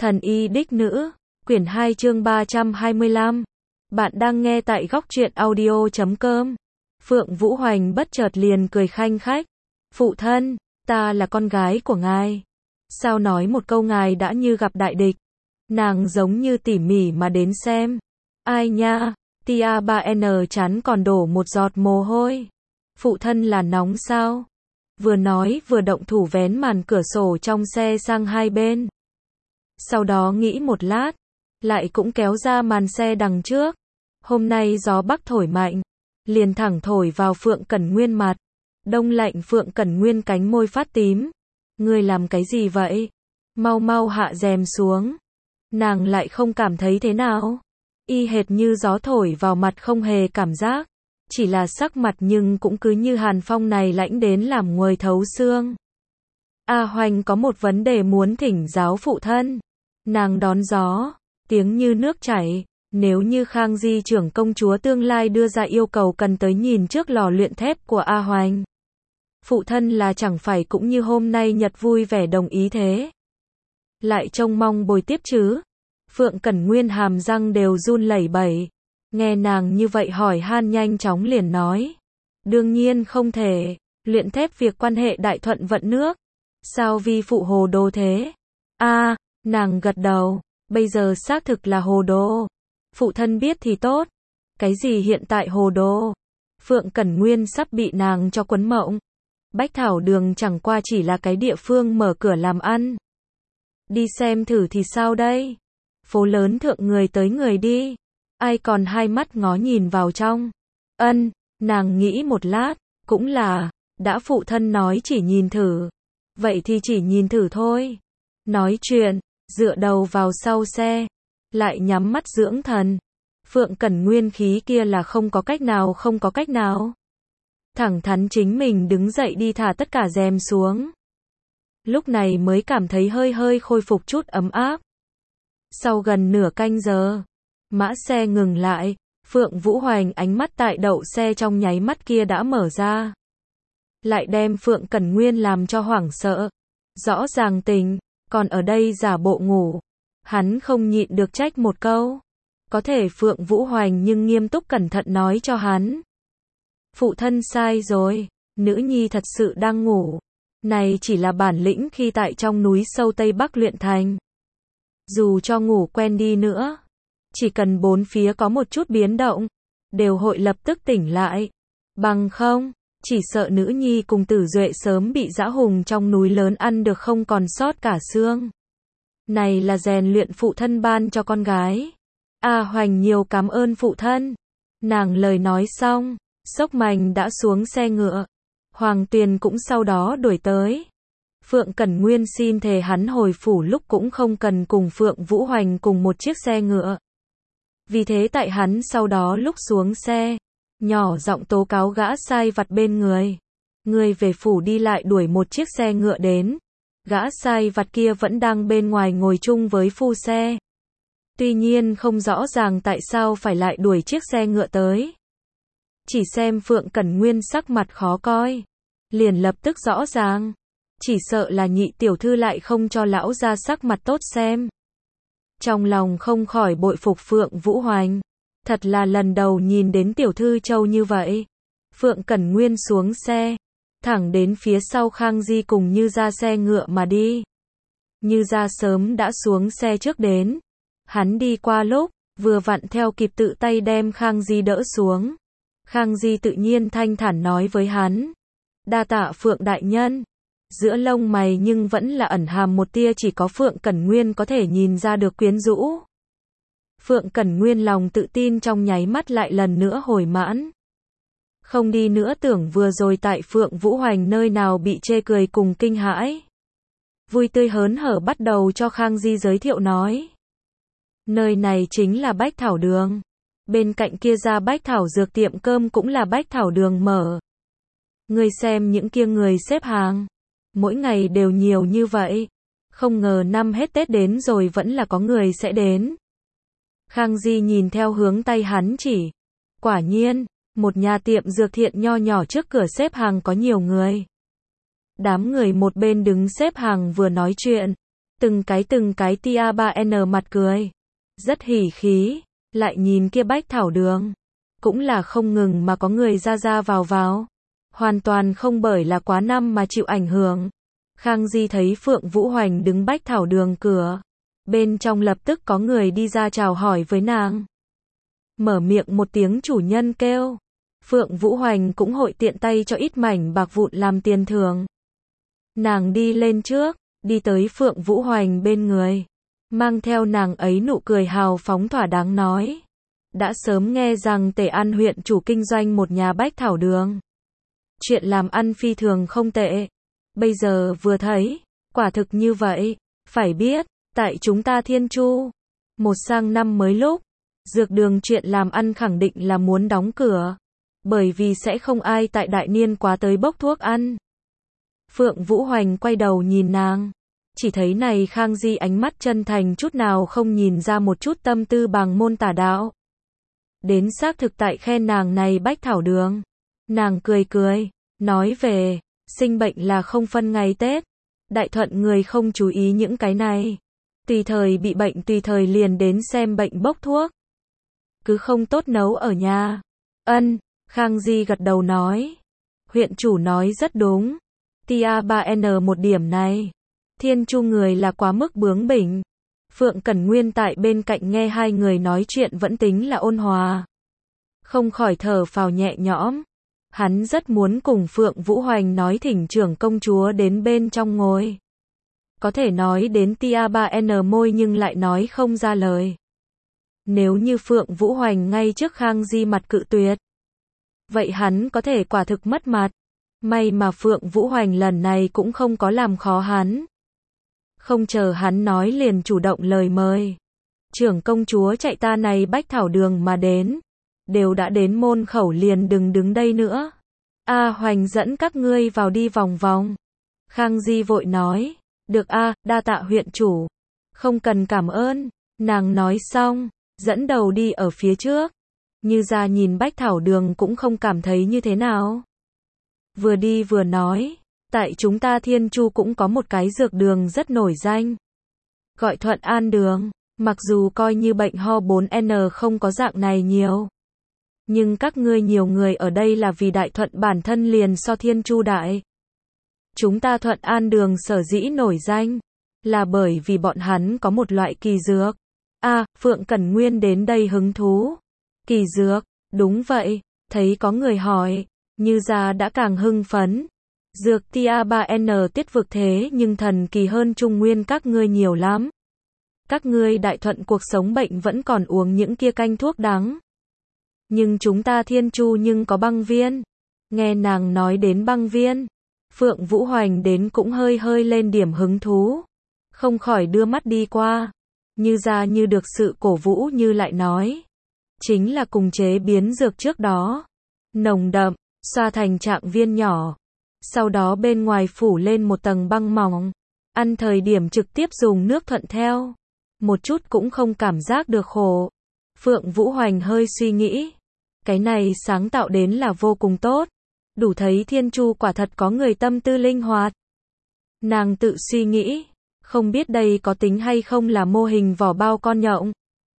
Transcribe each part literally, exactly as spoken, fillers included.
Thần y đích nữ, quyển hai chương ba trăm hai mươi lăm. Bạn đang nghe tại góc truyện audio chấm com. Phượng Vũ Hoành bất chợt liền cười khanh khách. Phụ thân, ta là con gái của ngài. Sao nói một câu ngài đã như gặp đại địch. Nàng giống như tỉ mỉ mà đến xem. Ai nha, tia ba N chán còn đổ một giọt mồ hôi. Phụ thân là nóng sao? Vừa nói vừa động thủ vén màn cửa sổ trong xe sang hai bên. Sau đó nghĩ một lát, lại cũng kéo ra màn xe đằng trước. Hôm nay gió bắc thổi mạnh, liền thẳng thổi vào Phượng Cẩn Nguyên mặt. Đông lạnh Phượng Cẩn Nguyên cánh môi phát tím. Ngươi làm cái gì vậy? Mau mau hạ rèm xuống. Nàng lại không cảm thấy thế nào. Y hệt như gió thổi vào mặt không hề cảm giác. Chỉ là sắc mặt nhưng cũng cứ như hàn phong này lãnh đến làm nguôi thấu xương. A Hoành có một vấn đề muốn thỉnh giáo phụ thân. Nàng đón gió, tiếng như nước chảy. Nếu như Khang Di trưởng công chúa tương lai đưa ra yêu cầu cần tới nhìn trước lò luyện thép của A Hoành, phụ thân là chẳng phải cũng như hôm nay nhật vui vẻ đồng ý thế. Lại trông mong bồi tiếp chứ. Phượng Cẩn Nguyên hàm răng đều run lẩy bẩy. Nghe nàng như vậy hỏi han nhanh chóng liền nói. Đương nhiên không thể. Luyện thép việc quan hệ đại thuận vận nước. Sao vi phụ hồ đồ thế? A, à, nàng gật đầu. Bây giờ xác thực là hồ đồ. Phụ thân biết thì tốt. Cái gì hiện tại hồ đồ? Phượng Cẩn Nguyên sắp bị nàng cho quấn mộng. Bách Thảo Đường chẳng qua chỉ là cái địa phương mở cửa làm ăn. Đi xem thử thì sao đây? Phố lớn thượng người tới người đi. Ai còn hai mắt ngó nhìn vào trong. Ân, nàng nghĩ một lát, cũng là, đã phụ thân nói chỉ nhìn thử. Vậy thì chỉ nhìn thử thôi. Nói chuyện, dựa đầu vào sau xe, lại nhắm mắt dưỡng thần. Phượng Cẩn Nguyên khí kia là không có cách nào không có cách nào. Thẳng thắn chính mình đứng dậy đi thả tất cả rèm xuống. Lúc này mới cảm thấy hơi hơi khôi phục chút ấm áp. Sau gần nửa canh giờ, mã xe ngừng lại, Phượng Vũ Hoành ánh mắt tại đậu xe trong nháy mắt kia đã mở ra. Lại đem Phượng Cẩn Nguyên làm cho hoảng sợ. Rõ ràng tình, còn ở đây giả bộ ngủ. Hắn không nhịn được trách một câu. Có thể Phượng Vũ Hoành nhưng nghiêm túc cẩn thận nói cho hắn. Phụ thân sai rồi, nữ nhi thật sự đang ngủ. Này chỉ là bản lĩnh khi tại trong núi sâu Tây Bắc luyện thành. Dù cho ngủ quen đi nữa, chỉ cần bốn phía có một chút biến động, đều hội lập tức tỉnh lại. Bằng không, chỉ sợ nữ nhi cùng Tử Duệ sớm bị dã hùng trong núi lớn ăn được không còn sót cả xương. Này là rèn luyện phụ thân ban cho con gái. A Hoành nhiều cảm ơn phụ thân. Nàng lời nói xong, xốc mành đã xuống xe ngựa. Hoàng Tuyền cũng sau đó đuổi tới. Phượng Cẩn Nguyên xin thề hắn hồi phủ lúc cũng không cần cùng Phượng Vũ Hoành cùng một chiếc xe ngựa. Vì thế tại hắn sau đó lúc xuống xe, nhỏ giọng tố cáo gã sai vặt bên người. Người về phủ đi lại đuổi một chiếc xe ngựa đến. Gã sai vặt kia vẫn đang bên ngoài ngồi chung với phu xe. Tuy nhiên không rõ ràng tại sao phải lại đuổi chiếc xe ngựa tới. Chỉ xem Phượng Cẩn Nguyên sắc mặt khó coi, liền lập tức rõ ràng. Chỉ sợ là nhị tiểu thư lại không cho lão ra sắc mặt tốt xem. Trong lòng không khỏi bội phục Phượng Vũ Hoành. Thật là lần đầu nhìn đến tiểu thư châu như vậy. Phượng Cẩn Nguyên xuống xe, thẳng đến phía sau Khang Di cùng Như Gia xe ngựa mà đi. Như Gia sớm đã xuống xe trước đến. Hắn đi qua lúc, vừa vặn theo kịp tự tay đem Khang Di đỡ xuống. Khang Di tự nhiên thanh thản nói với hắn. Đa tạ Phượng đại nhân. Giữa lông mày nhưng vẫn là ẩn hàm một tia chỉ có Phượng Cẩn Nguyên có thể nhìn ra được quyến rũ. Phượng Cẩn Nguyên lòng tự tin trong nháy mắt lại lần nữa hồi mãn. Không đi nữa tưởng vừa rồi tại Phượng Vũ Hoành nơi nào bị chê cười cùng kinh hãi. Vui tươi hớn hở bắt đầu cho Khang Di giới thiệu nói. Nơi này chính là Bách Thảo Đường. Bên cạnh kia ra Bách Thảo dược tiệm cơm cũng là Bách Thảo Đường mở. Người xem những kia người xếp hàng. Mỗi ngày đều nhiều như vậy. Không ngờ năm hết Tết đến rồi vẫn là có người sẽ đến. Khang Di nhìn theo hướng tay hắn chỉ. Quả nhiên, một nhà tiệm dược thiện nho nhỏ trước cửa xếp hàng có nhiều người. Đám người một bên đứng xếp hàng vừa nói chuyện. Từng cái từng cái tia ba en mặt cười. Rất hỉ khí, lại nhìn kia bách thảo đường. Cũng là không ngừng mà có người ra ra vào vào. Hoàn toàn không bởi là quá năm mà chịu ảnh hưởng. Khang Di thấy Phượng Vũ Hoành đứng bách thảo đường cửa. Bên trong lập tức có người đi ra chào hỏi với nàng. Mở miệng một tiếng chủ nhân kêu. Phượng Vũ Hoành cũng hội tiện tay cho ít mảnh bạc vụn làm tiền thưởng. Nàng đi lên trước, đi tới Phượng Vũ Hoành bên người. Mang theo nàng ấy nụ cười hào phóng thỏa đáng nói. Đã sớm nghe rằng Tề An huyện chủ kinh doanh một nhà bách thảo đường. Chuyện làm ăn phi thường không tệ. Bây giờ vừa thấy, quả thực như vậy. Phải biết, tại chúng ta Thiên Chu, một sang năm mới lúc, dược đường chuyện làm ăn khẳng định là muốn đóng cửa. Bởi vì sẽ không ai tại đại niên quá tới bốc thuốc ăn. Phượng Vũ Hoành quay đầu nhìn nàng. Chỉ thấy này Khang Di ánh mắt chân thành chút nào không nhìn ra một chút tâm tư bằng môn tà đạo. Đến xác thực tại khen nàng này bách thảo đường. Nàng cười cười, nói về, sinh bệnh là không phân ngày Tết. Đại Thuận người không chú ý những cái này. Tùy thời bị bệnh tùy thời liền đến xem bệnh bốc thuốc. Cứ không tốt nấu ở nhà. Ân, Khang Di gật đầu nói. Huyện chủ nói rất đúng. Tia ba en một điểm này. Thiên Chu người là quá mức bướng bỉnh. Phượng Cẩn Nguyên tại bên cạnh nghe hai người nói chuyện vẫn tính là ôn hòa. Không khỏi thở phào nhẹ nhõm. Hắn rất muốn cùng Phượng Vũ Hoành nói thỉnh trưởng công chúa đến bên trong ngồi. Có thể nói đến tia ba en môi nhưng lại nói không ra lời. Nếu như Phượng Vũ Hoành ngay trước Khang Di mặt cự tuyệt. Vậy hắn có thể quả thực mất mặt. May mà Phượng Vũ Hoành lần này cũng không có làm khó hắn. Không chờ hắn nói liền chủ động lời mời. Trưởng công chúa chạy ta này bách thảo đường mà đến. Đều đã đến môn khẩu liền đừng đứng đây nữa. A Hoành dẫn các ngươi vào đi vòng vòng. Khang Di vội nói. Được a, đa tạ huyện chủ. Không cần cảm ơn. Nàng nói xong, dẫn đầu đi ở phía trước. Như ra nhìn bách thảo đường cũng không cảm thấy như thế nào. Vừa đi vừa nói. Tại chúng ta Thiên Chu cũng có một cái dược đường rất nổi danh. Gọi Thuận An đường. Mặc dù coi như bệnh ho bốn en không có dạng này nhiều. Nhưng các ngươi nhiều người ở đây là vì Đại Thuận bản thân liền so Thiên Chu đại. Chúng ta Thuận An đường sở dĩ nổi danh. Là bởi vì bọn hắn có một loại kỳ dược. A, Phượng Cẩn Nguyên đến đây hứng thú. Kỳ dược, đúng vậy. Thấy có người hỏi. Như ra đã càng hưng phấn. Dược tia ba en tiết vực thế nhưng thần kỳ hơn Trung Nguyên các ngươi nhiều lắm. Các ngươi Đại Thuận cuộc sống bệnh vẫn còn uống những kia canh thuốc đắng. Nhưng chúng ta Thiên Chu nhưng có băng viên. Nghe nàng nói đến băng viên. Phượng Vũ Hoành đến cũng hơi hơi lên điểm hứng thú. Không khỏi đưa mắt đi qua. Như ra như được sự cổ vũ như lại nói. Chính là cùng chế biến dược trước đó. Nồng đậm, xoa thành trạng viên nhỏ. Sau đó bên ngoài phủ lên một tầng băng mỏng. Ăn thời điểm trực tiếp dùng nước thuận theo. Một chút cũng không cảm giác được khổ. Phượng Vũ Hoành hơi suy nghĩ. Cái này sáng tạo đến là vô cùng tốt. Đủ thấy Thiên Chu quả thật có người tâm tư linh hoạt. Nàng tự suy nghĩ. Không biết đây có tính hay không là mô hình vỏ bao con nhộng.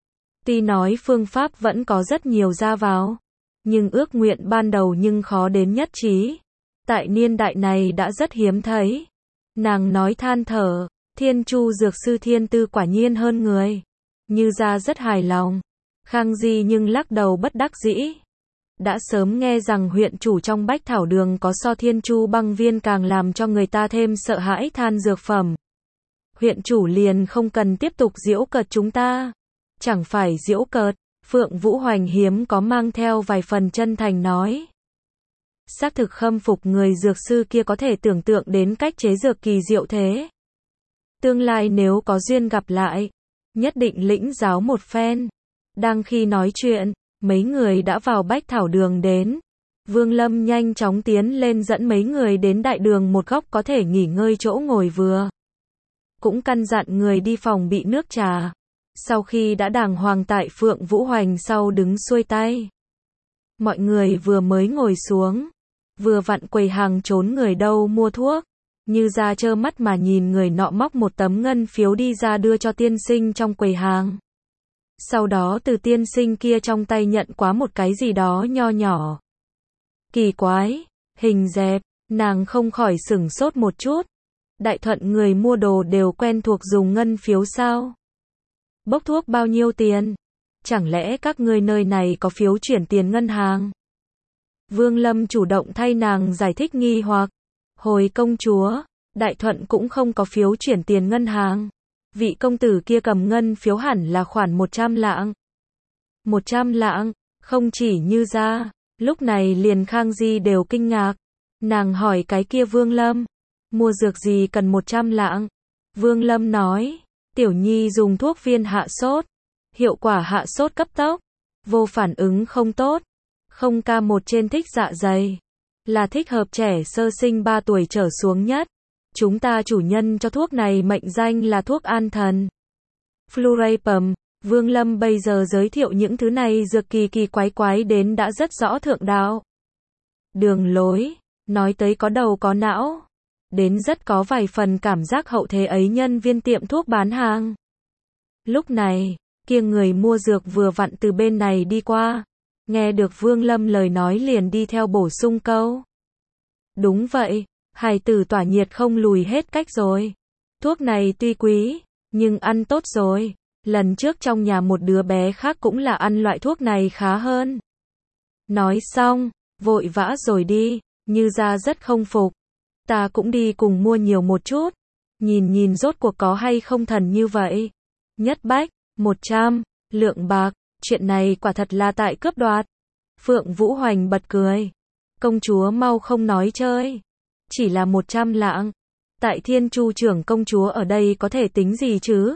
Tuy nói phương pháp vẫn có rất nhiều ra vào. Nhưng ước nguyện ban đầu nhưng khó đến nhất trí. Tại niên đại này đã rất hiếm thấy. Nàng nói than thở. Thiên Chu dược sư thiên tư quả nhiên hơn người. Như ra rất hài lòng. Khang Di nhưng lắc đầu bất đắc dĩ. Đã sớm nghe rằng huyện chủ trong bách thảo đường có so Thiên Chu băng viên càng làm cho người ta thêm sợ hãi than dược phẩm. Huyện chủ liền không cần tiếp tục giễu cợt chúng ta. Chẳng phải giễu cợt. Phượng Vũ Hoành hiếm có mang theo vài phần chân thành nói. Xác thực khâm phục người dược sư kia có thể tưởng tượng đến cách chế dược kỳ diệu thế. Tương lai nếu có duyên gặp lại, nhất định lĩnh giáo một phen. Đang khi nói chuyện, mấy người đã vào bách thảo đường đến. Vương Lâm nhanh chóng tiến lên dẫn mấy người đến đại đường một góc có thể nghỉ ngơi chỗ ngồi vừa. Cũng căn dặn người đi phòng bị nước trà. Sau khi đã đàng hoàng tại Phượng Vũ Hoành sau đứng xuôi tay. Mọi người vừa mới ngồi xuống. Vừa vặn quầy hàng trốn người đâu mua thuốc. Như ra trơ mắt mà nhìn người nọ móc một tấm ngân phiếu đi ra đưa cho tiên sinh trong quầy hàng. Sau đó từ tiên sinh kia trong tay nhận quá một cái gì đó nho nhỏ. Kỳ quái, hình dẹp, nàng không khỏi sửng sốt một chút. Đại Thuận người mua đồ đều quen thuộc dùng ngân phiếu sao? Bốc thuốc bao nhiêu tiền? Chẳng lẽ các ngươi nơi này có phiếu chuyển tiền ngân hàng? Vương Lâm chủ động thay nàng giải thích nghi hoặc. Hồi công chúa, Đại Thuận cũng không có phiếu chuyển tiền ngân hàng. Vị công tử kia cầm ngân phiếu hẳn là khoản một trăm lạng. một trăm lạng, không chỉ Như ra, lúc này liền Khang Di đều kinh ngạc. Nàng hỏi cái kia Vương Lâm, mua dược gì cần một trăm lạng? Vương Lâm nói, tiểu nhi dùng thuốc viên hạ sốt, hiệu quả hạ sốt cấp tốc, vô phản ứng không tốt, không ca một trên thích dạ dày, là thích hợp trẻ sơ sinh ba tuổi trở xuống nhất. Chúng ta chủ nhân cho thuốc này mệnh danh là thuốc an thần. Flurapum, Vương Lâm bây giờ giới thiệu những thứ này dược kỳ kỳ quái quái đến đã rất rõ thượng đạo. Đường lối, nói tới có đầu có não, đến rất có vài phần cảm giác hậu thế ấy nhân viên tiệm thuốc bán hàng. Lúc này, kia người mua dược vừa vặn từ bên này đi qua, nghe được Vương Lâm lời nói liền đi theo bổ sung câu. Đúng vậy, hài tử tỏa nhiệt không lùi hết cách rồi. Thuốc này tuy quý, nhưng ăn tốt rồi. Lần trước trong nhà một đứa bé khác cũng là ăn loại thuốc này khá hơn. Nói xong, vội vã rồi đi, Như ra rất không phục. Ta cũng đi cùng mua nhiều một chút. Nhìn nhìn rốt cuộc có hay không thần như vậy. Nhất bách, một trăm, lượng bạc, chuyện này quả thật là tại cướp đoạt. Phượng Vũ Hoành bật cười. Công chúa mau không nói chơi. Chỉ là một trăm lạng. Tại Thiên Chu trưởng công chúa ở đây có thể tính gì chứ?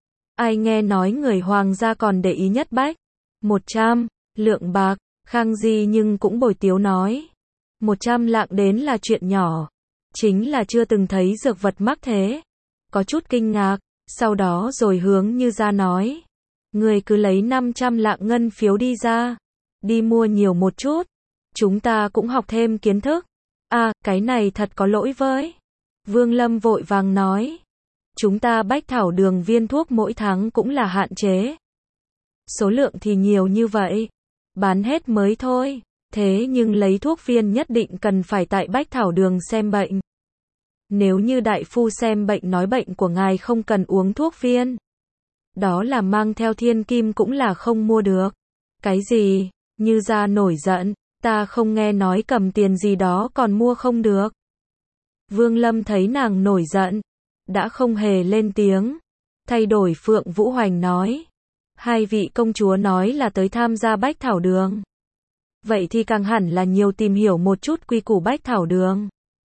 Ai nghe nói người hoàng gia còn để ý nhất bách. Một trăm, lượng bạc, Khang Di nhưng cũng bồi tiếu nói. Một trăm lạng đến là chuyện nhỏ. Chính là chưa từng thấy dược vật mắc thế. Có chút kinh ngạc, sau đó rồi hướng Như ra nói. Người cứ lấy năm trăm lạng ngân phiếu đi ra. Đi mua nhiều một chút. Chúng ta cũng học thêm kiến thức. À, cái này thật có lỗi với. Vương Lâm vội vàng nói. Chúng ta bách thảo đường viên thuốc mỗi tháng cũng là hạn chế. Số lượng thì nhiều như vậy. Bán hết mới thôi. Thế nhưng lấy thuốc viên nhất định cần phải tại bách thảo đường xem bệnh. Nếu như đại phu xem bệnh nói bệnh của ngài không cần uống thuốc viên. Đó là mang theo thiên kim cũng là không mua được. Cái gì? Như ra nổi giận. Ta không nghe nói cầm tiền gì đó còn mua không được. Vương Lâm thấy nàng nổi giận. Đã không hề lên tiếng. Thay đổi Phượng Vũ Hoành nói. Hai vị công chúa nói là tới tham gia bách thảo đường. Vậy thì càng hẳn là nhiều tìm hiểu một chút quy củ bách thảo đường.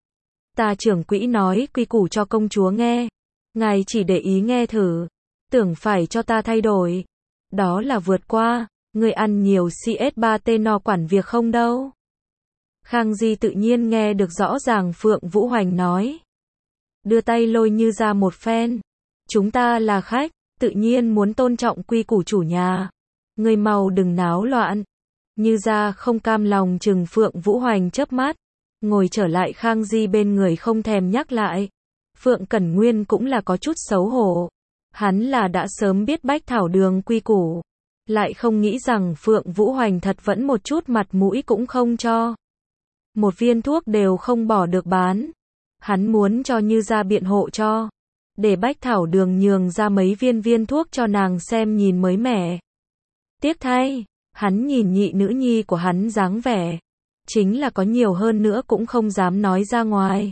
Ta trưởng quỹ nói quy củ cho công chúa nghe. Ngài chỉ để ý nghe thử. Tưởng phải cho ta thay đổi. Đó là vượt qua. Người ăn nhiều xê ét ba tê no quản việc không đâu. Khang Di tự nhiên nghe được rõ ràng Phượng Vũ Hoành nói. Đưa tay lôi Như ra một phen. Chúng ta là khách, tự nhiên muốn tôn trọng quy củ chủ nhà. Người mau đừng náo loạn. Như ra không cam lòng chừng Phượng Vũ Hoành chớp mắt. Ngồi trở lại Khang Di bên người không thèm nhắc lại. Phượng Cẩn Nguyên cũng là có chút xấu hổ. Hắn là đã sớm biết bách thảo đường quy củ. Lại không nghĩ rằng Phượng Vũ Hoành thật vẫn một chút mặt mũi cũng không cho. Một viên thuốc đều không bỏ được bán. Hắn muốn cho Như ra biện hộ cho. Để bách thảo đường nhường ra mấy viên viên thuốc cho nàng xem nhìn mới mẻ. Tiếc thay, hắn nhìn nhị nữ nhi của hắn dáng vẻ. Chính là có nhiều hơn nữa cũng không dám nói ra ngoài.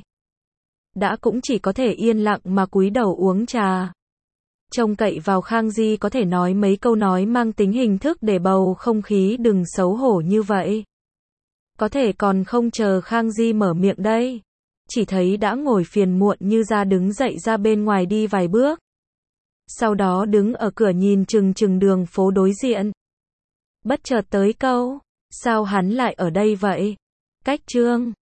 Đã cũng chỉ có thể yên lặng mà cúi đầu uống trà. Trông cậy vào Khang Di có thể nói mấy câu nói mang tính hình thức để bầu không khí đừng xấu hổ như vậy. Có thể còn không chờ Khang Di mở miệng đây. Chỉ thấy đã ngồi phiền muộn Như ra đứng dậy ra bên ngoài đi vài bước. Sau đó đứng ở cửa nhìn chừng chừng đường phố đối diện. Bất chợt tới câu, sao hắn lại ở đây vậy? Cách chương